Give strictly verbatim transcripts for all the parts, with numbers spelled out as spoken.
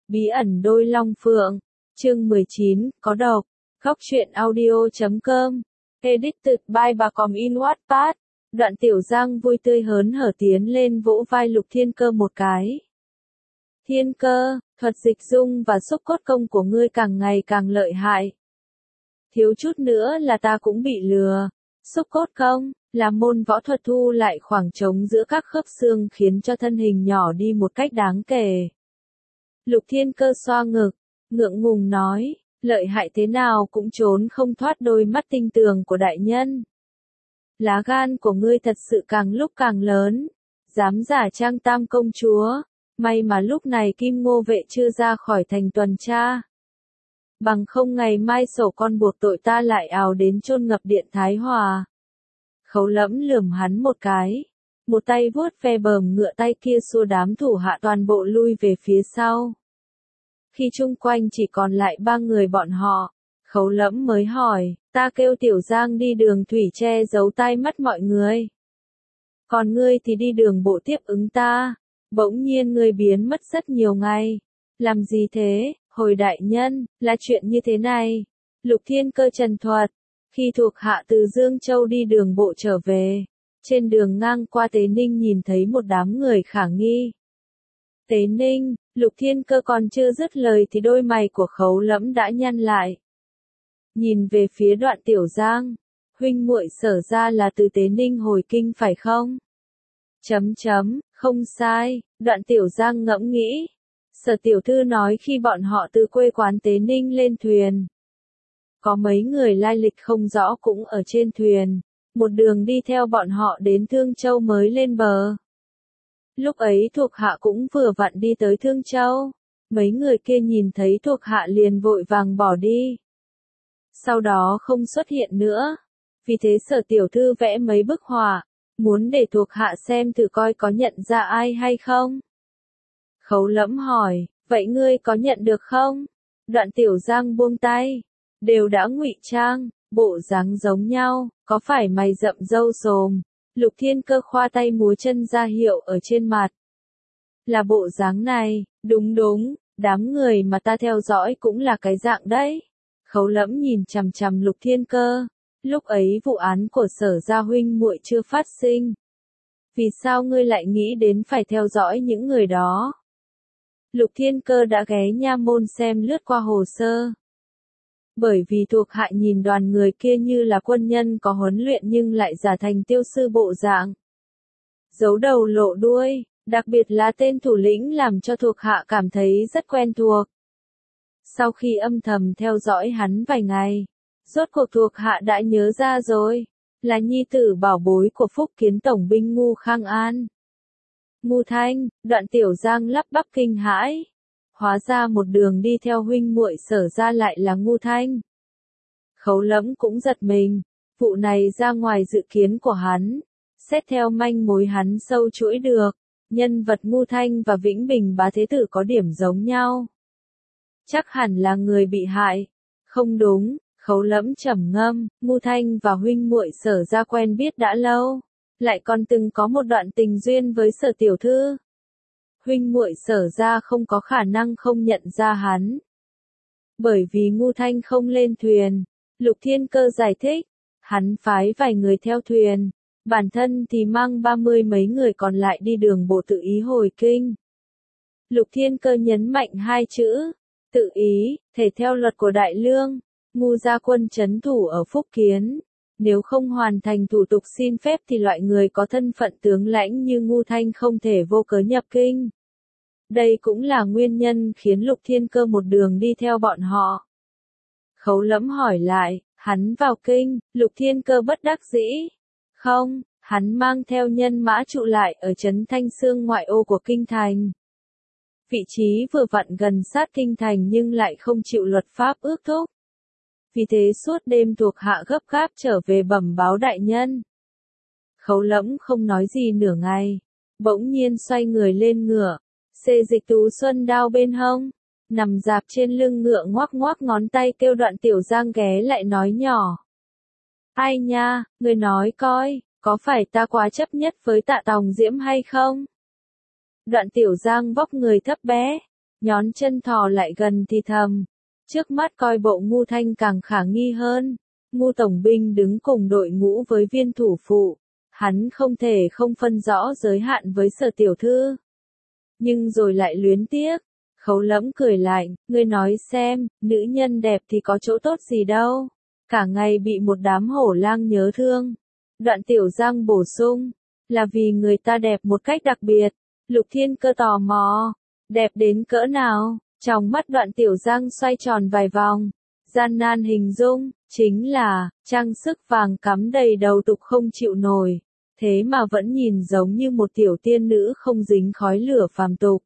Bí ẩn đôi long phượng, chương mười chín, có độc, góc truyện audio chấm com, edited by bà Còm in Wattpad, đoạn Tiểu Giang vui tươi hớn hở tiến lên vỗ vai Lục Thiên Cơ một cái. Thiên Cơ, thuật dịch dung và xúc cốt công của ngươi càng ngày càng lợi hại. Thiếu chút nữa là ta cũng bị lừa. Xúc cốt công là môn võ thuật thu lại khoảng trống giữa các khớp xương khiến cho thân hình nhỏ đi một cách đáng kể. Lục Thiên Cơ xoa ngực, ngượng ngùng nói, lợi hại thế nào cũng trốn không thoát đôi mắt tinh tường của đại nhân. Lá gan của ngươi thật sự càng lúc càng lớn, dám giả trang Tam công chúa, may mà lúc này Kim Ngô vệ chưa ra khỏi thành tuần tra. Bằng không ngày mai sổ con buộc tội ta lại ào đến chôn ngập điện Thái Hòa. Khấu Lẫm lườm hắn một cái, một tay vuốt ve bờm ngựa, tay kia xua đám thủ hạ toàn bộ lui về phía sau. Khi chung quanh chỉ còn lại ba người bọn họ, Khấu Lẫm mới hỏi, ta kêu Tiểu Giang đi đường thủy che giấu tai mắt mọi người. Còn ngươi thì đi đường bộ tiếp ứng ta, bỗng nhiên ngươi biến mất rất nhiều ngày. Làm gì thế, hồi đại nhân, là chuyện như thế này. Lục Thiên Cơ trần thuật, khi thuộc hạ từ Dương Châu đi đường bộ trở về, trên đường ngang qua Tế Ninh nhìn thấy một đám người khả nghi. Tế Ninh, Lục Thiên Cơ còn chưa dứt lời thì đôi mày của Khấu Lẫm đã nhăn lại. Nhìn về phía Đoạn Tiểu Giang, huynh muội Sở ra là từ Tế Ninh hồi kinh phải không? Chấm chấm, không sai, Đoạn Tiểu Giang ngẫm nghĩ. Sở tiểu thư nói khi bọn họ từ quê quán Tế Ninh lên thuyền, có mấy người lai lịch không rõ cũng ở trên thuyền, một đường đi theo bọn họ đến Thương Châu mới lên bờ. Lúc ấy thuộc hạ cũng vừa vặn đi tới Thương Châu, mấy người kia nhìn thấy thuộc hạ liền vội vàng bỏ đi. Sau đó không xuất hiện nữa, vì thế Sở tiểu thư vẽ mấy bức họa, muốn để thuộc hạ xem thử coi có nhận ra ai hay không. Khấu Lẫm hỏi, vậy ngươi có nhận được không? Đoạn Tiểu Giang buông tay, đều đã ngụy trang, bộ dáng giống nhau, có phải mày rậm râu xồm? Lục Thiên Cơ khoa tay múa chân ra hiệu ở trên mặt. Là bộ dáng này, đúng đúng, đám người mà ta theo dõi cũng là cái dạng đấy. Khấu Lẫm nhìn chằm chằm Lục Thiên Cơ, lúc ấy vụ án của Sở gia huynh muội chưa phát sinh. Vì sao ngươi lại nghĩ đến phải theo dõi những người đó? Lục Thiên Cơ đã ghé nha môn xem lướt qua hồ sơ. Bởi vì thuộc hạ nhìn đoàn người kia như là quân nhân có huấn luyện nhưng lại giả thành tiêu sư bộ dạng. Giấu đầu lộ đuôi, đặc biệt là tên thủ lĩnh làm cho thuộc hạ cảm thấy rất quen thuộc. Sau khi âm thầm theo dõi hắn vài ngày, rốt cuộc thuộc hạ đã nhớ ra rồi, là nhi tử bảo bối của Phúc Kiến tổng binh Ngu Khang An. Ngu Thanh, Đoạn Tiểu Giang lắp bắp kinh hãi. Hóa ra một đường đi theo huynh muội Sở ra lại là Ngu Thanh. Khấu Lẫm cũng giật mình, vụ này ra ngoài dự kiến của hắn. Xét theo manh mối hắn sâu chuỗi được, nhân vật Ngu Thanh và Vĩnh Bình bá thế tử có điểm giống nhau. Chắc hẳn là người bị hại. Không đúng, Khấu Lẫm trầm ngâm, Ngu Thanh và huynh muội Sở ra quen biết đã lâu, lại còn từng có một đoạn tình duyên với Sở tiểu thư. Huynh muội Sở ra không có khả năng không nhận ra hắn. Bởi vì Ngu Thanh không lên thuyền, Lục Thiên Cơ giải thích, hắn phái vài người theo thuyền, bản thân thì mang ba mươi mấy người còn lại đi đường bộ tự ý hồi kinh. Lục Thiên Cơ nhấn mạnh hai chữ, tự ý, thể theo luật của Đại Lương, Ngu gia quân trấn thủ ở Phúc Kiến. Nếu không hoàn thành thủ tục xin phép thì loại người có thân phận tướng lãnh như Ngu Thanh không thể vô cớ nhập kinh. Đây cũng là nguyên nhân khiến Lục Thiên Cơ một đường đi theo bọn họ. Khấu Lẫm hỏi lại, hắn vào kinh, Lục Thiên Cơ bất đắc dĩ. Không, hắn mang theo nhân mã trụ lại ở trấn Thanh Sương ngoại ô của kinh thành. Vị trí vừa vặn gần sát kinh thành nhưng lại không chịu luật pháp ước thúc. Vì thế suốt đêm thuộc hạ gấp gáp trở về bẩm báo đại nhân. Khấu Lẫm không nói gì nửa ngày, bỗng nhiên xoay người lên ngựa, xê dịch Tú Xuân đao bên hông, nằm dạp trên lưng ngựa ngoắc ngoắc ngón tay kêu Đoạn Tiểu Giang ghé lại nói nhỏ. Ai nha, người nói coi, có phải ta quá chấp nhất với Tạ Tòng Diễm hay không? Đoạn Tiểu Giang vóc người thấp bé, nhón chân thò lại gần thì thầm. Trước mắt coi bộ Ngu Thanh càng khả nghi hơn. Ngu tổng binh đứng cùng đội ngũ với viên thủ phụ. Hắn không thể không phân rõ giới hạn với Sở tiểu thư. Nhưng rồi lại luyến tiếc. Khấu Lẫm cười lạnh, ngươi nói xem, nữ nhân đẹp thì có chỗ tốt gì đâu. Cả ngày bị một đám hổ lang nhớ thương. Đoạn Tiểu Giang bổ sung, là vì người ta đẹp một cách đặc biệt. Lục Thiên Cơ tò mò, đẹp đến cỡ nào? Trong mắt Đoạn Tiểu Giang xoay tròn vài vòng. Gian nan hình dung, chính là, trang sức vàng cắm đầy đầu tục không chịu nổi. Thế mà vẫn nhìn giống như một tiểu tiên nữ không dính khói lửa phàm tục.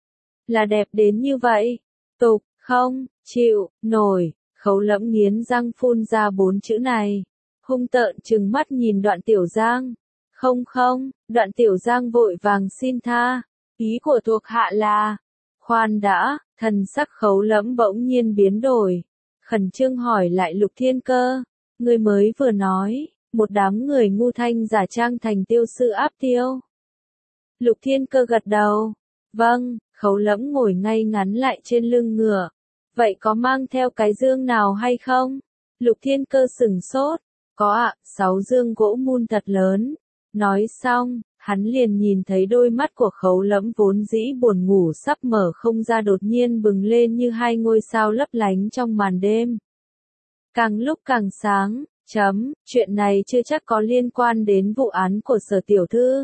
Là đẹp đến như vậy. Tục, không, chịu, nổi. Khấu Lẫm nghiến răng phun ra bốn chữ này. Hung tợn trừng mắt nhìn Đoạn Tiểu Giang. Không không, Đoạn Tiểu Giang vội vàng xin tha. Ý của thuộc hạ là, khoan đã, thần sắc Khấu Lẫm bỗng nhiên biến đổi. Khẩn trương hỏi lại Lục Thiên Cơ. Người mới vừa nói, một đám người Ngu Thanh giả trang thành tiêu sư áp tiêu. Lục Thiên Cơ gật đầu. Vâng, Khấu Lẫm ngồi ngay ngắn lại trên lưng ngựa. Vậy có mang theo cái dương nào hay không? Lục Thiên Cơ sửng sốt. Có ạ, sáu dương gỗ mun thật lớn. Nói xong, hắn liền nhìn thấy đôi mắt của Khấu Lẫm vốn dĩ buồn ngủ sắp mở không ra đột nhiên bừng lên như hai ngôi sao lấp lánh trong màn đêm. Càng lúc càng sáng, chấm, chuyện này chưa chắc có liên quan đến vụ án của Sở tiểu thư.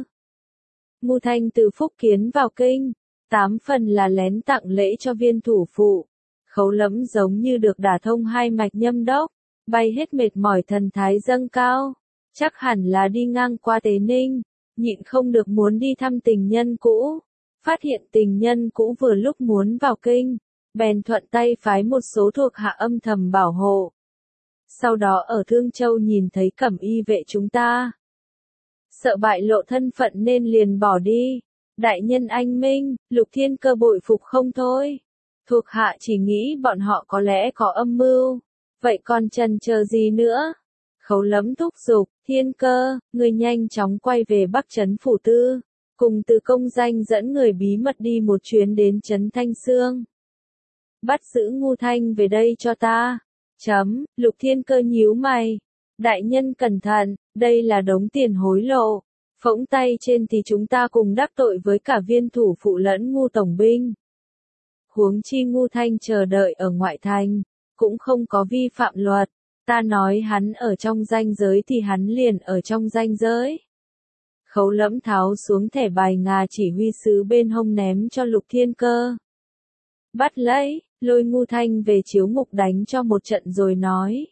Ngu Thanh từ Phúc Kiến vào kinh, tám phần là lén tặng lễ cho viên thủ phụ. Khấu Lẫm giống như được đả thông hai mạch nhâm đốc, bay hết mệt mỏi thần thái dâng cao. Chắc hẳn là đi ngang qua Tế Ninh, nhịn không được muốn đi thăm tình nhân cũ. Phát hiện tình nhân cũ vừa lúc muốn vào kinh, bèn thuận tay phái một số thuộc hạ âm thầm bảo hộ. Sau đó ở Thương Châu nhìn thấy cẩm y vệ chúng ta. Sợ bại lộ thân phận nên liền bỏ đi. Đại nhân anh minh, Lục Thiên Cơ bội phục không thôi. Thuộc hạ chỉ nghĩ bọn họ có lẽ có âm mưu. Vậy còn chần chờ gì nữa? Khấu Lẫm thúc giục, Thiên Cơ, người nhanh chóng quay về Bắc Trấn Phủ Tư. Cùng Từ Công Danh dẫn người bí mật đi một chuyến đến Trấn Thanh Sương. Bắt giữ Ngu Thanh về đây cho ta. Chấm, Lục Thiên Cơ nhíu mày. Đại nhân cẩn thận, đây là đống tiền hối lộ. Phỗng tay trên thì chúng ta cùng đắc tội với cả viên thủ phụ lẫn Ngu tổng binh. Huống chi Ngu Thanh chờ đợi ở ngoại thành, cũng không có vi phạm luật. Ta nói hắn ở trong ranh giới thì hắn liền ở trong ranh giới. Khấu Lẫm tháo xuống thẻ bài ngà chỉ huy sứ bên hông ném cho Lục Thiên Cơ. Bắt lấy, lôi Ngu Thanh về chiếu ngục đánh cho một trận rồi nói.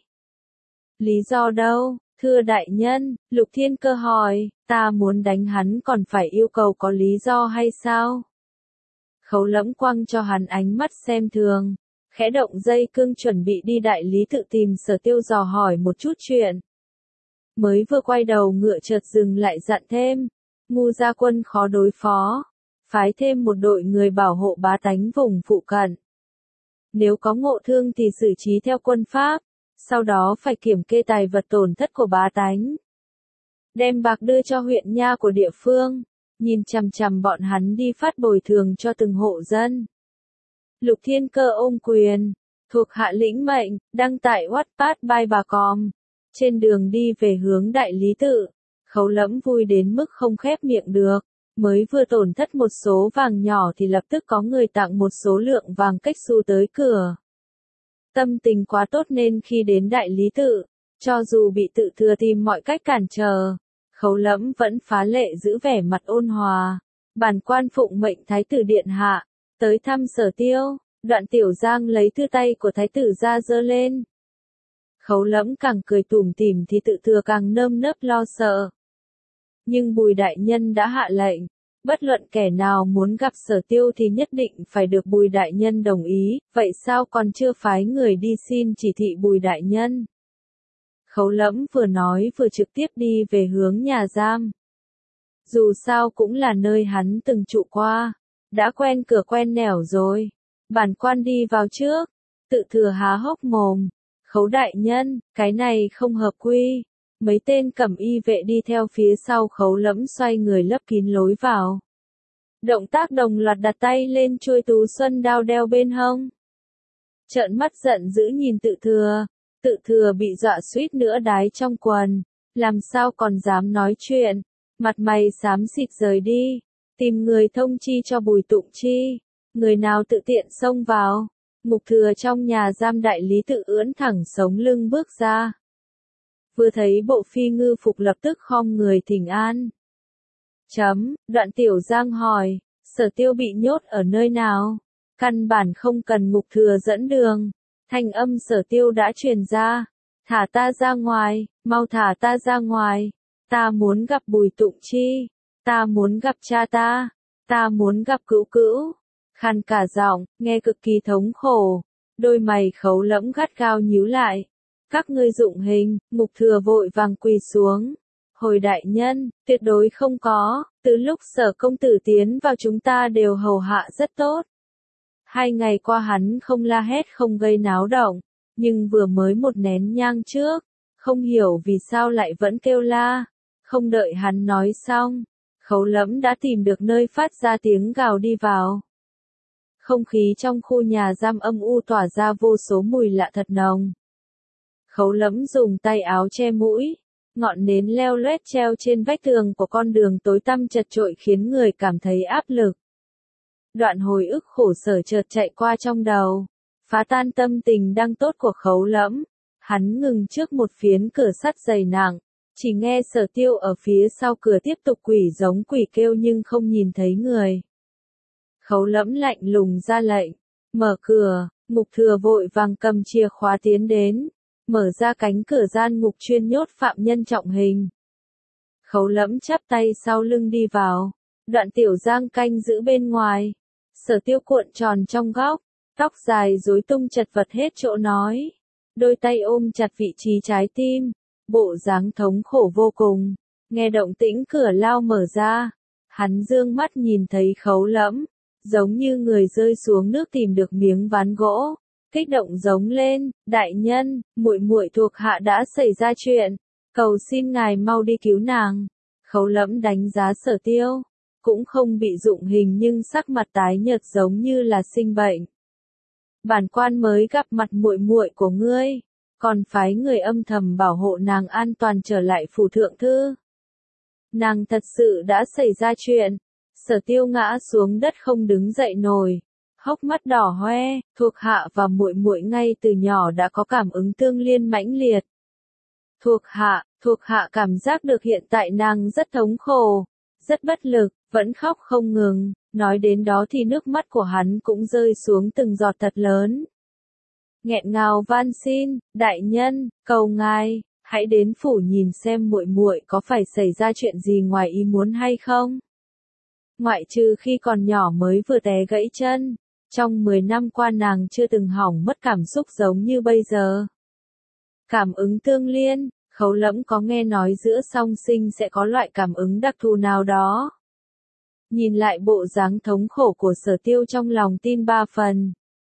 Lý do đâu, thưa đại nhân? Lục Thiên Cơ hỏi, ta muốn đánh hắn còn phải yêu cầu có lý do hay sao? Khấu Lẫm quăng cho hắn ánh mắt xem thường. Khẽ động dây cương chuẩn bị đi đại lý tự tìm Sở Tiêu dò hỏi một chút chuyện. Mới vừa quay đầu ngựa chợt dừng lại dặn thêm. Ngu gia quân khó đối phó. Phái thêm một đội người bảo hộ bá tánh vùng phụ cận. Nếu có ngộ thương thì xử trí theo quân pháp. Sau đó phải kiểm kê tài vật tổn thất của bá tánh. Đem bạc đưa cho huyện nha của địa phương. Nhìn chằm chằm bọn hắn đi phát bồi thường cho từng hộ dân. Lục Thiên Cơ ôm quyền, thuộc hạ lĩnh mệnh, đăng tại Wattpad by bà com. Trên đường đi về hướng đại lý tự, Khấu Lẫm vui đến mức không khép miệng được. Mới vừa tổn thất một số vàng nhỏ thì lập tức có người tặng một số lượng vàng cách xu tới cửa. Tâm tình quá tốt nên khi đến đại lý tự, cho dù bị tự thừa tìm mọi cách cản trở, Khấu Lẫm vẫn phá lệ giữ vẻ mặt ôn hòa. Bản quan phụng mệnh Thái tử điện hạ, tới thăm Sở Tiêu. Đoạn Tiểu Giang lấy thư tay của thái tử ra giơ lên. Khấu Lẫm càng cười tủm tỉm thì tự thừa càng nơm nớp lo sợ. Nhưng Bùi đại nhân đã hạ lệnh, bất luận kẻ nào muốn gặp Sở Tiêu thì nhất định phải được Bùi đại nhân đồng ý, vậy sao còn chưa phái người đi xin chỉ thị Bùi đại nhân? Khấu Lẫm vừa nói vừa trực tiếp đi về hướng nhà giam. Dù sao cũng là nơi hắn từng trụ qua, đã quen cửa quen nẻo rồi. Bản quan đi vào trước, tự thừa há hốc mồm. Khấu đại nhân, cái này không hợp quy. Mấy tên cẩm y vệ đi theo phía sau Khấu Lẫm xoay người lấp kín lối vào. Động tác đồng loạt đặt tay lên chuôi tú xuân đao đeo bên hông. Trợn mắt giận dữ nhìn tự thừa, tự thừa bị dọa suýt nữa đái trong quần, làm sao còn dám nói chuyện, mặt mày xám xịt rời đi, tìm người thông chi cho Bùi Tụng Chi, người nào tự tiện xông vào. Mục Thừa trong nhà giam đại lý tự ưỡn thẳng sống lưng bước ra. Vừa thấy bộ phi ngư phục lập tức khom người thỉnh an. Chấm, Đoạn Tiểu Giang hỏi, Sở Tiêu bị nhốt ở nơi nào? Căn bản không cần Mục Thừa dẫn đường. Thanh âm Sở Tiêu đã truyền ra. Thả ta ra ngoài, mau thả ta ra ngoài. Ta muốn gặp Bùi Tụng Chi. Ta muốn gặp cha ta. Ta muốn gặp Cữu Cữu. Khàn cả giọng, nghe cực kỳ thống khổ. Đôi mày Khấu Lẫm gắt gao nhíu lại. Các ngươi dụng hình, Mục Thừa vội vàng quỳ xuống. Hồi đại nhân, tuyệt đối không có, từ lúc Sở công tử tiến vào chúng ta đều hầu hạ rất tốt. Hai ngày qua hắn không la hét không gây náo động, nhưng vừa mới một nén nhang trước, không hiểu vì sao lại vẫn kêu la. Không đợi hắn nói xong, Khấu Lẫm đã tìm được nơi phát ra tiếng gào đi vào. Không khí trong khu nhà giam âm u tỏa ra vô số mùi lạ thật nồng. Khấu Lẫm dùng tay áo che mũi, ngọn nến leo loét treo trên vách tường của con đường tối tăm chật chội khiến người cảm thấy áp lực. Đoạn hồi ức khổ sở chợt chạy qua trong đầu, phá tan tâm tình đang tốt của Khấu Lẫm. Hắn ngừng trước một phiến cửa sắt dày nặng, chỉ nghe Sở Tiêu ở phía sau cửa tiếp tục quỷ giống quỷ kêu nhưng không nhìn thấy người. Khấu Lẫm lạnh lùng ra lệnh, mở cửa. Mục Thừa vội vàng cầm chìa khóa tiến đến, mở ra cánh cửa gian ngục chuyên nhốt phạm nhân trọng hình. Khấu Lẫm chắp tay sau lưng đi vào, Đoạn Tiểu Giang canh giữ bên ngoài. Sở Tiêu cuộn tròn trong góc, tóc dài rối tung chật vật hết chỗ nói, đôi tay ôm chặt vị trí trái tim, bộ dáng thống khổ vô cùng. Nghe động tĩnh cửa lao mở ra, hắn dương mắt nhìn thấy Khấu Lẫm, giống như người rơi xuống nước tìm được miếng ván gỗ, kích động giống lên, đại nhân, muội muội thuộc hạ đã xảy ra chuyện, cầu xin ngài mau đi cứu nàng. Khấu Lẫm đánh giá Sở Tiêu, cũng không bị dụng hình nhưng sắc mặt tái nhợt giống như là sinh bệnh. Bản quan mới gặp mặt muội muội của ngươi, còn phái người âm thầm bảo hộ nàng an toàn trở lại phủ thượng thư. Nàng thật sự đã xảy ra chuyện. Sở Tiêu ngã xuống đất không đứng dậy nổi, hốc mắt đỏ hoe, thuộc hạ và muội muội ngay từ nhỏ đã có cảm ứng tương liên mãnh liệt. Thuộc hạ, thuộc hạ cảm giác được hiện tại nàng rất thống khổ, rất bất lực, vẫn khóc không ngừng, nói đến đó thì nước mắt của hắn cũng rơi xuống từng giọt thật lớn. Nghẹn ngào van xin, đại nhân, cầu ngài, hãy đến phủ nhìn xem muội muội có phải xảy ra chuyện gì ngoài ý muốn hay không. Ngoại trừ khi còn nhỏ mới vừa té gãy chân, trong mười năm qua nàng chưa từng hỏng mất cảm xúc giống như bây giờ. Cảm ứng tương liên, Khấu Lẫm có nghe nói giữa song sinh sẽ có loại cảm ứng đặc thù nào đó. Nhìn lại bộ dáng thống khổ của Sở Tiêu trong lòng tin ba phần.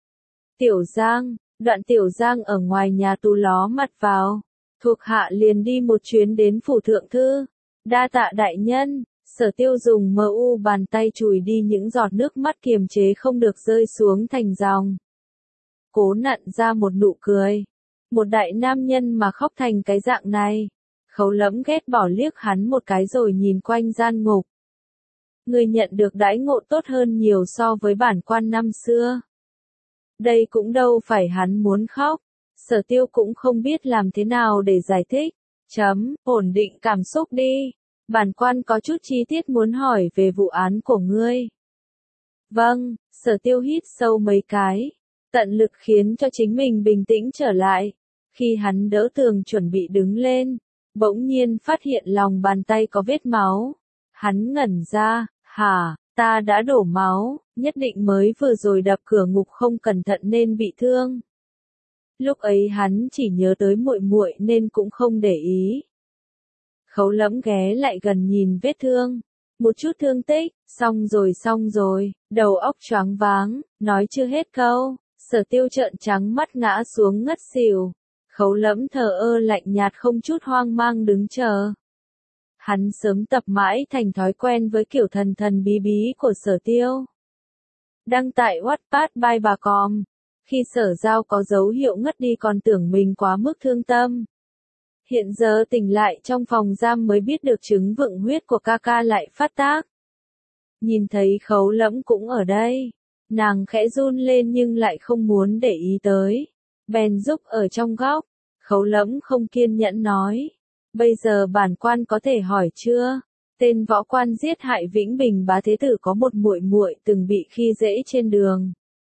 Tiểu Giang, Đoạn Tiểu Giang ở ngoài nhà tù ló mặt vào, thuộc hạ liền đi một chuyến đến phủ thượng thư, đa tạ đại nhân. Sở Tiêu dùng mờ u bàn tay chùi đi những giọt nước mắt kiềm chế không được rơi xuống thành dòng. Cố nặn ra một nụ cười. Một đại nam nhân mà khóc thành cái dạng này. Khấu Lẫm ghét bỏ liếc hắn một cái rồi nhìn quanh gian ngục. Người nhận được đãi ngộ tốt hơn nhiều so với bản quan năm xưa. Đây cũng đâu phải hắn muốn khóc. Sở Tiêu cũng không biết làm thế nào để giải thích. Chấm, ổn định cảm xúc đi. Bản quan có chút chi tiết muốn hỏi về vụ án của ngươi. Vâng, Sở Tiêu hít sâu mấy cái, tận lực khiến cho chính mình bình tĩnh trở lại. Khi hắn đỡ tường chuẩn bị đứng lên, bỗng nhiên phát hiện lòng bàn tay có vết máu. Hắn ngẩn ra, hả, ta đã đổ máu, nhất định mới vừa rồi đập cửa ngục không cẩn thận nên bị thương. Lúc ấy hắn chỉ nhớ tới muội muội nên cũng không để ý. Khấu Lẫm ghé lại gần nhìn vết thương, một chút thương tích, xong rồi xong rồi, đầu óc choáng váng, nói chưa hết câu, Sở Tiêu trợn trắng mắt ngã xuống ngất xỉu. Khấu Lẫm thờ ơ lạnh nhạt không chút hoang mang đứng chờ. Hắn sớm tập mãi thành thói quen với kiểu thần thần bí bí của Sở Tiêu. Đăng tại Wattpad by bà Com. Khi Sở Giao có dấu hiệu ngất đi còn tưởng mình quá mức thương tâm. Hiện giờ tỉnh lại trong phòng giam mới biết được chứng vượng huyết của ca ca lại phát tác. Nhìn thấy Khấu Lẫm cũng ở đây. Nàng khẽ run lên nhưng lại không muốn để ý tới. Bèn giúp ở trong góc. Khấu Lẫm không kiên nhẫn nói. Bây giờ bản quan có thể hỏi chưa? Tên võ quan giết hại Vĩnh Bình bá thế tử có một muội muội từng bị khi dễ trên đường.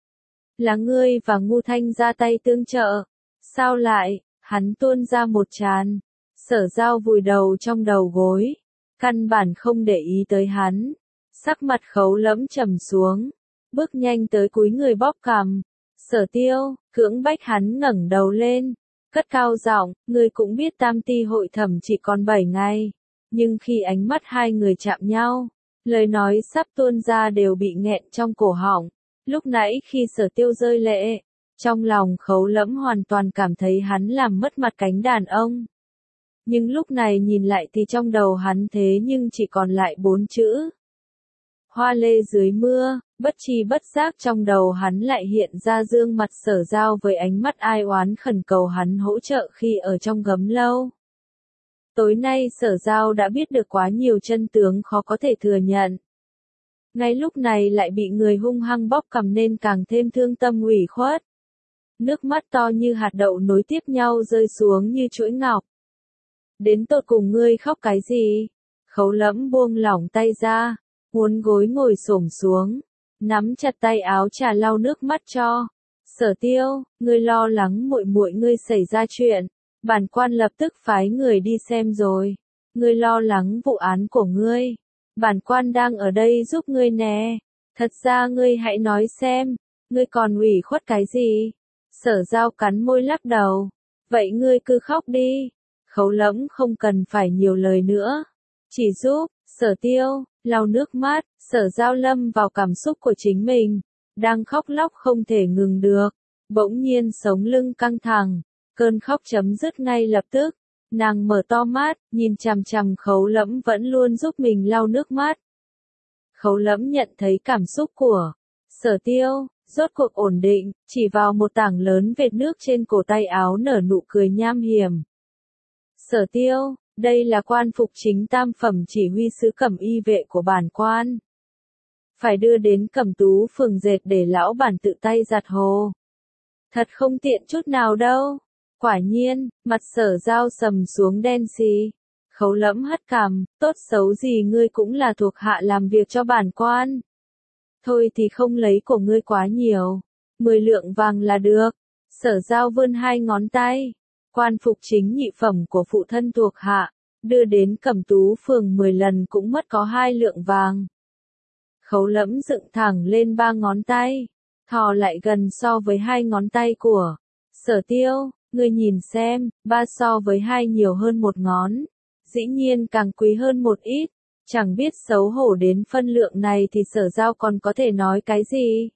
Là ngươi và Ngu Thanh ra tay tương trợ. Sao lại? Hắn tuôn ra một tràn. Sở Giao vùi đầu trong đầu gối. Căn bản không để ý tới hắn. Sắc mặt Khấu Lẫm trầm xuống. Bước nhanh tới cúi người bóp cằm. Sở Tiêu, cưỡng bách hắn ngẩng đầu lên. Cất cao giọng, ngươi cũng biết tam ti hội thẩm chỉ còn bảy ngày. Nhưng khi ánh mắt hai người chạm nhau, lời nói sắp tuôn ra đều bị nghẹn trong cổ họng. Lúc nãy khi Sở Tiêu rơi lệ, trong lòng Khấu Lẫm hoàn toàn cảm thấy hắn làm mất mặt cánh đàn ông. Nhưng lúc này nhìn lại thì trong đầu hắn thế nhưng chỉ còn lại bốn chữ. Hoa lê dưới mưa, bất tri bất giác trong đầu hắn lại hiện ra gương mặt Sở Giao với ánh mắt ai oán khẩn cầu hắn hỗ trợ khi ở trong gấm lâu. Tối nay Sở Giao đã biết được quá nhiều chân tướng khó có thể thừa nhận. Ngay lúc này lại bị người hung hăng bóp cằm nên càng thêm thương tâm ủy khuất. Nước mắt to như hạt đậu nối tiếp nhau rơi xuống như chuỗi ngọc. Đến tột cùng ngươi khóc cái gì? Khấu Lẫm buông lỏng tay ra, uốn gối ngồi xổm xuống, nắm chặt tay áo trà lau nước mắt cho. Sở Tiêu, ngươi lo lắng muội muội ngươi xảy ra chuyện, bản quan lập tức phái người đi xem rồi. Ngươi lo lắng vụ án của ngươi, bản quan đang ở đây giúp ngươi nè. Thật ra ngươi hãy nói xem, ngươi còn ủy khuất cái gì? Sở Giao cắn môi lắc đầu. Vậy ngươi cứ khóc đi. Khấu Lẫm không cần phải nhiều lời nữa. Chỉ giúp, Sở Tiêu, lau nước mắt. Sở Giao lâm vào cảm xúc của chính mình. Đang khóc lóc không thể ngừng được. Bỗng nhiên sống lưng căng thẳng. Cơn khóc chấm dứt ngay lập tức. Nàng mở to mắt, nhìn chằm chằm Khấu Lẫm vẫn luôn giúp mình lau nước mắt. Khấu Lẫm nhận thấy cảm xúc của Sở Tiêu, rốt cuộc ổn định, chỉ vào một tảng lớn vệt nước trên cổ tay áo nở nụ cười nham hiểm. Sở Tiêu, đây là quan phục chính tam phẩm chỉ huy sứ Cẩm Y vệ của bản quan. Phải đưa đến Cẩm Tú phường dệt để lão bản tự tay giặt hồ. Thật không tiện chút nào đâu. Quả nhiên, mặt Sở Giao sầm xuống đen xì. Khấu Lẫm hất cằm, tốt xấu gì ngươi cũng là thuộc hạ làm việc cho bản quan. Thôi thì không lấy của ngươi quá nhiều. Mười lượng vàng là được. Sở Giao vươn hai ngón tay. Quan phục chính nhị phẩm của phụ thân thuộc hạ. Đưa đến Cẩm Tú phường mười lần cũng mất có hai lượng vàng. Khấu Lẫm dựng thẳng lên ba ngón tay. Thò lại gần so với hai ngón tay của Sở Tiêu. Ngươi nhìn xem, ba so với hai nhiều hơn một ngón. Dĩ nhiên càng quý hơn một ít. Chẳng biết xấu hổ đến phân lượng này thì Sở Giao còn có thể nói cái gì.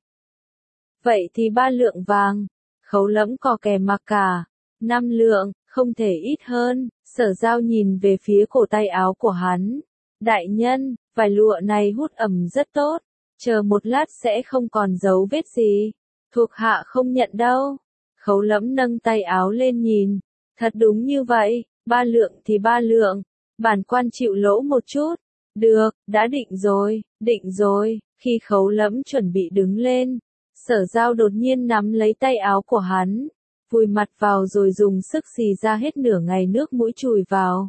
Vậy thì ba lượng vàng. Khấu Lẫm cò kè mặc cả. Năm lượng, không thể ít hơn. Sở Giao nhìn về phía cổ tay áo của hắn. Đại nhân, vải lụa này hút ẩm rất tốt. Chờ một lát sẽ không còn dấu vết gì. Thuộc hạ không nhận đâu. Khấu Lẫm nâng tay áo lên nhìn. Thật đúng như vậy, ba lượng thì ba lượng. Bản quan chịu lỗ một chút. Được, đã định rồi, định rồi. Khi Khấu Lẫm chuẩn bị đứng lên, Sở Giao đột nhiên nắm lấy tay áo của hắn, vùi mặt vào rồi dùng sức xì ra hết nửa ngày nước mũi chùi vào.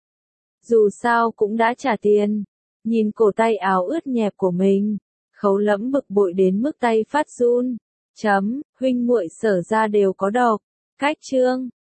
Dù sao cũng đã trả tiền. Nhìn cổ tay áo ướt nhẹp của mình, Khấu Lẫm bực bội đến mức tay phát run. Chấm, huynh muội Sở gia đều có độc. Cách chương